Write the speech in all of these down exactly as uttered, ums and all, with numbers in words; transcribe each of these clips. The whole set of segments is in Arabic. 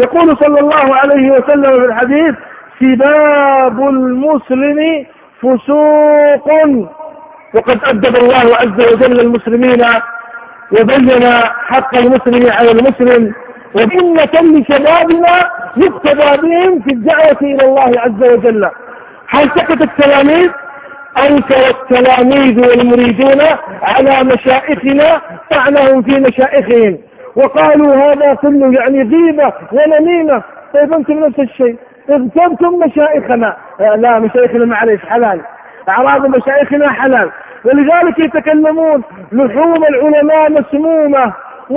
يقول صلى الله عليه وسلم في الحديث: سباب المسلم فسوق. وقد أدب الله عز وجل المسلمين وبين حق المسلم على المسلم، وإنة لشبابنا يقتدى بهم في الدعوة إلى الله عز وجل. هل سكت التلاميذ؟ أنكر التلاميذ والمريدون على مشائخنا طعنهم في مشائخهم، وقالوا هذا كله يعني غيبة ونميمة. طيب أنتم نفس الشيء، اغتبتم مشائخنا. لا، مشائخنا معليش حلال، أعراض مشائخنا حلال. ولذلك يتكلمون: لحوم العلماء مسمومة،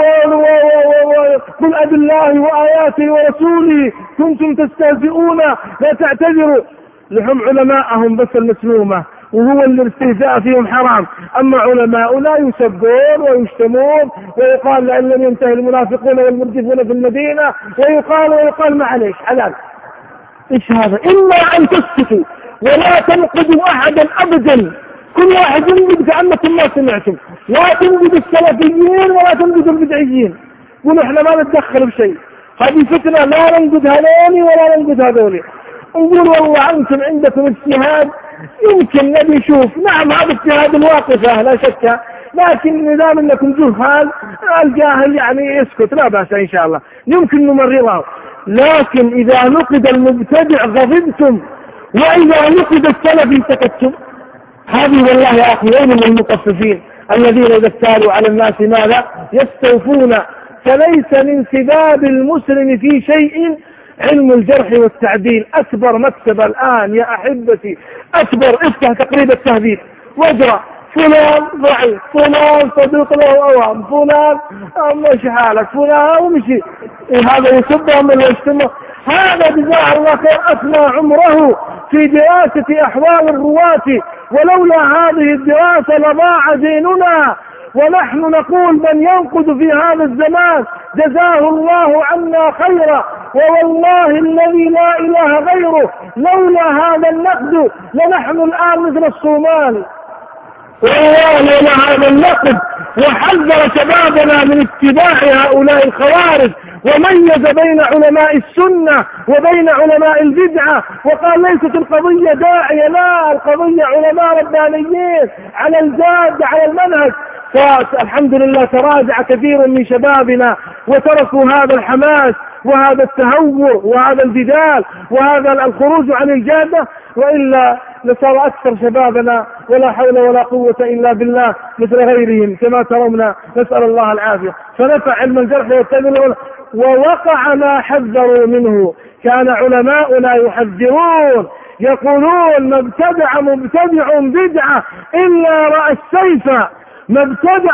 وقل أب الله وآياته ورسوله كنتم تستهزئون لا تعتذروا. لحوم علماءهم بس المسمومة، وهو اللي الاستهزاء فيهم حرام. أما علماؤنا يسبون ويشتمون، ويقال لأن لم ينتهي المنافقون والمرجفون في المدينة، ويقال ويقال معليش حلال. إيش هذا؟ إلا أن تسكتوا ولا تنقدوا أحدا أبدا. كل واحد ينقد كأنكم ما سمعتم، لا تنقد السلفيين ولا تنقد البدعيين. قولوا احنا ما نتدخل بشيء، هذه فتنة، لا ننقد هذولي ولا ننقد هذولي. نقول والله أنتم عندكم اجتهاد يمكن نبي يشوف. نعم هذا اجتهاد الواقفة لا شك، لكن إذا منكم جهال الجاهل يعني يسكت لا بأس إن شاء الله، يمكن نمرره. لكن إذا نقد المبتدع غضبتم، وإذا نقد السلفي سكتتم. هذه والله يا أخي وين من المطففين الذين إذا اكتالوا على الناس ماذا يستوفون. فليس من سباب المسلم في شيء علم الجرح والتعديل. أكبر مكتبة الآن يا أحبتي، أكبر، افتح تقريب التهذيب واجرى فلان ضعيف، فلان صديق له أوام، فلان مش حالك، فلان ومشي. هذا يسبهم من الاجتماع. هذا جزاه الله خير أثنى عمره في دراسة أحوال الرواة، ولولا هذه الدراسة لضاع ديننا. ونحن نقول: من ينقد في هذا الزمان جزاه الله عنا خيرا، ووالله الذي لا إله غيره لولا هذا النقد لنحن الآن مثل الصومال. والله لولا هذا النقد وحذر شبابنا من اتباع هؤلاء الخوارج، وميز بين علماء السنة وبين علماء البدعة، وقال ليست القضية داعية، لا، القضية علماء ربانيين على الجاد على المنهج. فالحمد لله تراجع كثير من شبابنا وتركوا هذا الحماس وهذا التهور وهذا الجدال وهذا الخروج عن الجادة، وإلا لصار أكثر شبابنا ولا حول ولا قوة إلا بالله مثل غيرهم كما ترون، نسأل الله العافية. فنفع علم الجرح والتعديل ووقع ما حذروا منه. كان علماؤنا يحذرون يقولون: ما ابتدع مبتدع بدعة إلا رأى السيف، ما ابتدع